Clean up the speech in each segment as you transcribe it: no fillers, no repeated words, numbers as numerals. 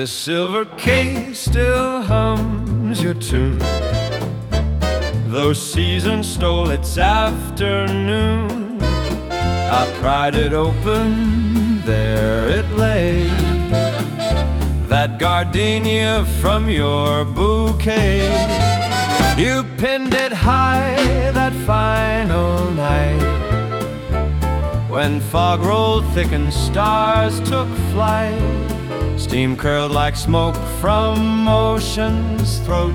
This silver case still hums your tune, though season stole its afternoon. I pried it open, there it lay, that gardenia from your bouquet. You pinned it high that final night, when fog rolled thick and stars took flight. Steam curled like smoke from ocean's throat.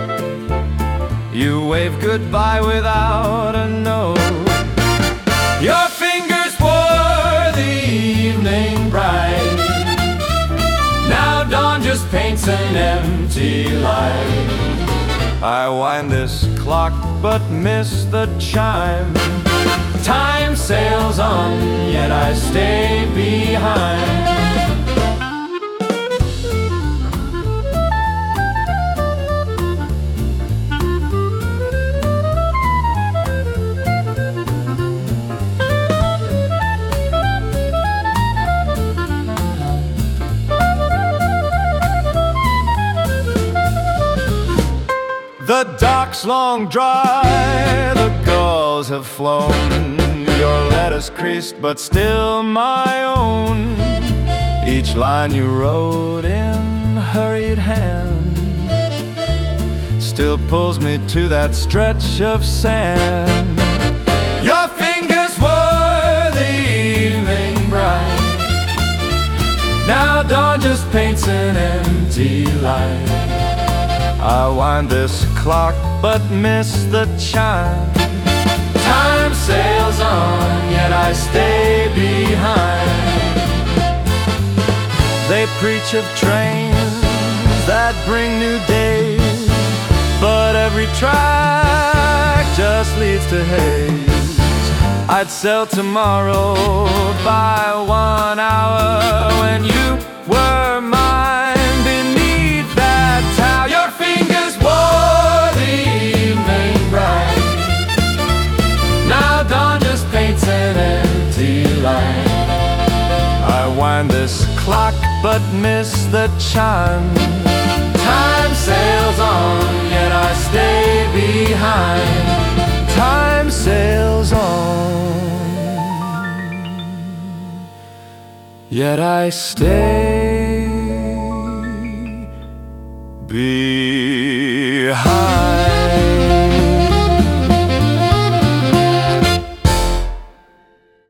You waved goodbye without a note. Your fingers wore the evening bright. Now dawn just paints an empty light. I wind this clock but miss the chime. Time sails on, yet I stay behind. The dock's long dry, the gulls have flown. Your letter's creased, but still my own. Each line you wrote in hurried hand still pulls me to that stretch of sand. Your fingers were the evening bright. Now dawn just paints an empty light. I wind this clock but miss the chime. Time sails on, yet I stay behind. They preach of trains that bring new days, but every track just leads to haze. I'd sell tomorrow by 1 hour when you were mine. Beneath that tower, your fingers wore the evening bright. Now dawn just paints an empty light. I wind this clock but miss the chime. Time sails on, yet I stay behind. Time sails on, yet I stay behind.